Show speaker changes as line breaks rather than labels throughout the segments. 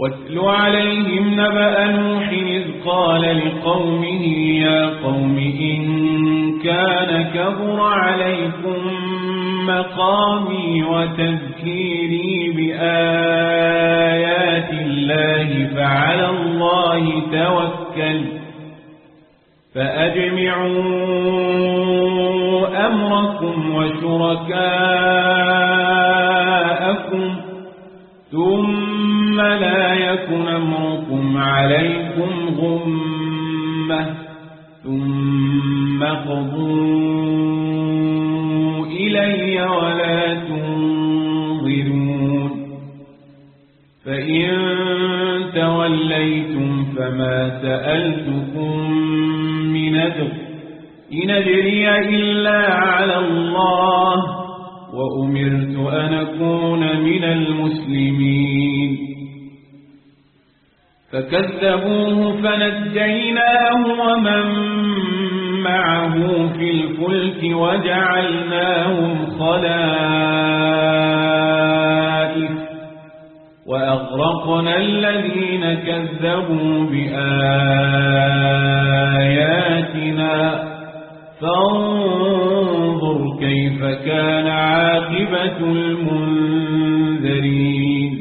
واتل عليهم نبأ نوح إذ قال لقومه يا قوم إن كان كبر عليكم مقامي وتذكيري بآيات الله فعلى الله توكل فأجمعوا أمركم وشركاءكم ثم لا يكن أمركم عليكم غمة ثم قضوا إلي ولا تنظرون فإن توليتم فما سألتكم من أجر إن أجري إلا على الله وأمرت أن أكون من المسلمين فكذبوه فنجيناه ومن معه في الفلك وجعلناهم خلائف وأغرقنا الذين كذبوا بآياتنا فانظر كيف كان عاقبة المنذرين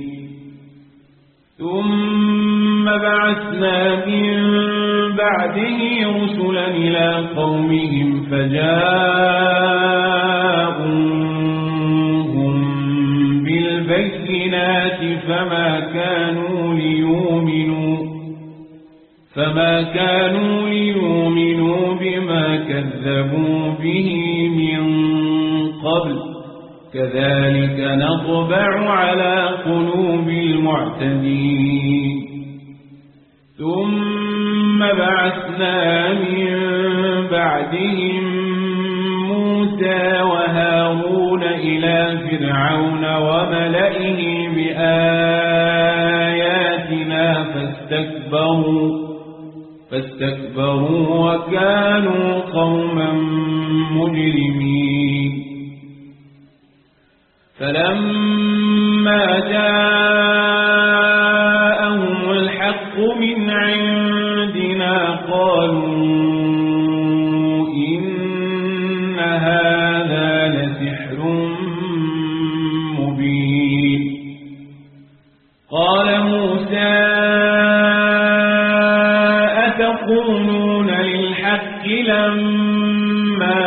ثم بعثنا من بعده رسلا إلى قومهم فجاءوهم بالبينات فما كانوا ليؤمنوا بما كذبوا به من قبل كذلك نطبع على قلوب المعتدين ثم بعثنا من بعدهم موسى وهارون إلى فرعون وملئه بآياتنا فاستكبروا وكانوا قوما مجرمين فلما جاءهم الحق من عندنا قالوا إن هذا لسحر مبين قال موسى أتقولون للحق لما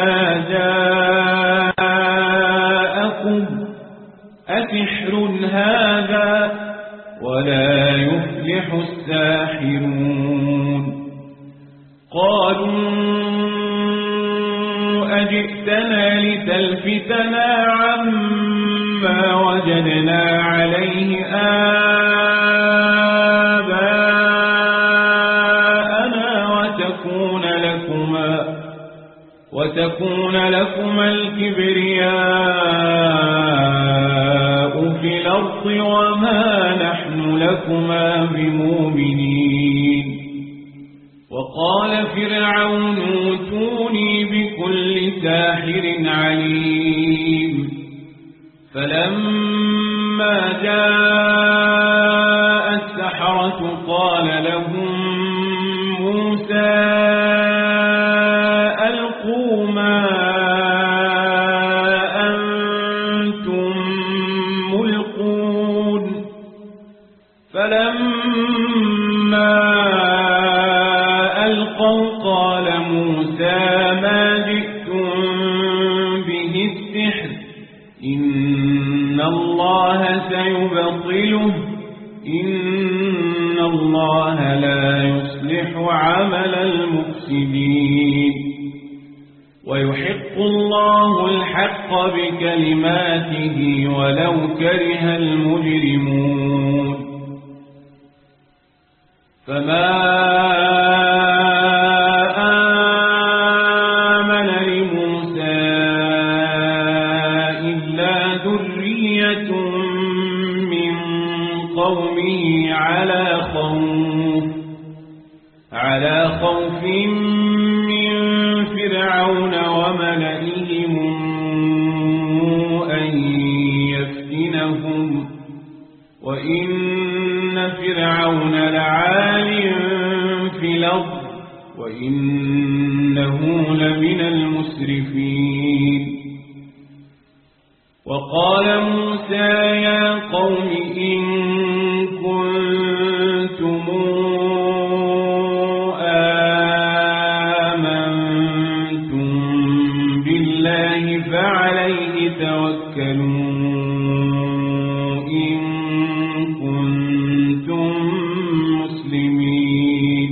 جاءكم أسحر هذا ولا يفلح الساحرون قالوا أجئتنا لتلفتنا عما وجدنا عليه آباءنا وتكون لكما الكبرياء في الأرض وما نحن لكما بمؤمنين وقال فرعون ائتوني بكل ساحر عليم فلما جاء السحرة قال لهم موسى ألقوا ما أنتم ملقون فلما ألقوا قال موسى ما جئتم به السحر إن الله سيبطله إن الله لا يصلح عمل المفسدين ويحق الله الحق بكلماته ولو كره المجرمون فما آمن لموسى إلا ذرية من قومه على خوف من فرعون وملئهم أن يفتنهم وإن فرعون لعال في الأرض وإنه لمن المسرفين وقال موسى يا قوم إن كنتم آمنتم بالله فعليه توكلوا إن كنتم مسلمين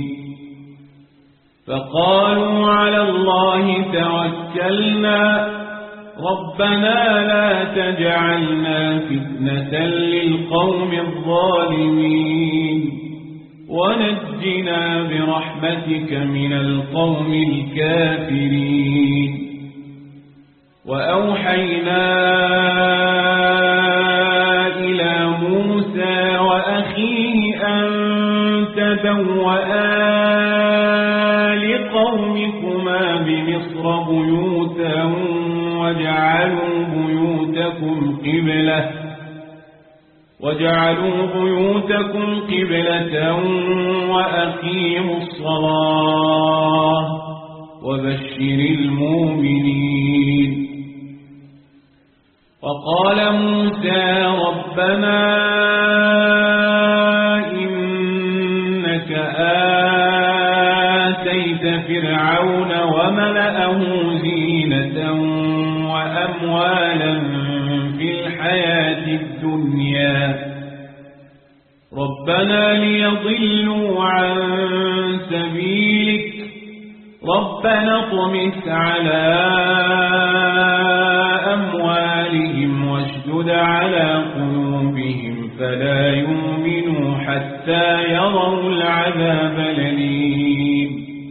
فقالوا على الله توكلنا ربنا لا تجعلنا فتنة للقوم الظالمين ونجنا برحمتك من القوم الكافرين وأوحينا إلى موسى وأخيه أن تبوأ لقومكما بمصر بيوتا وجعلوا بيوتكم قبلة وأقيموا الصلاة وبشر المؤمنين وقال موسى ربنا إنك آتيت فرعون وملأه زينة وأموالا في الحياة الدنيا ربنا ليضلوا عن سبيلك ربنا اطمس على أموالهم واشدد على قلوبهم فلا يؤمنوا حتى يروا العذاب الأليم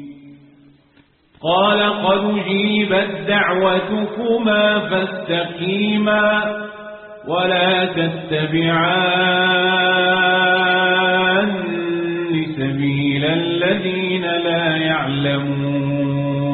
قال قد أجيبت دعوتكما فاستقيما ولا تتبعان سبيل الذين لا يعلمون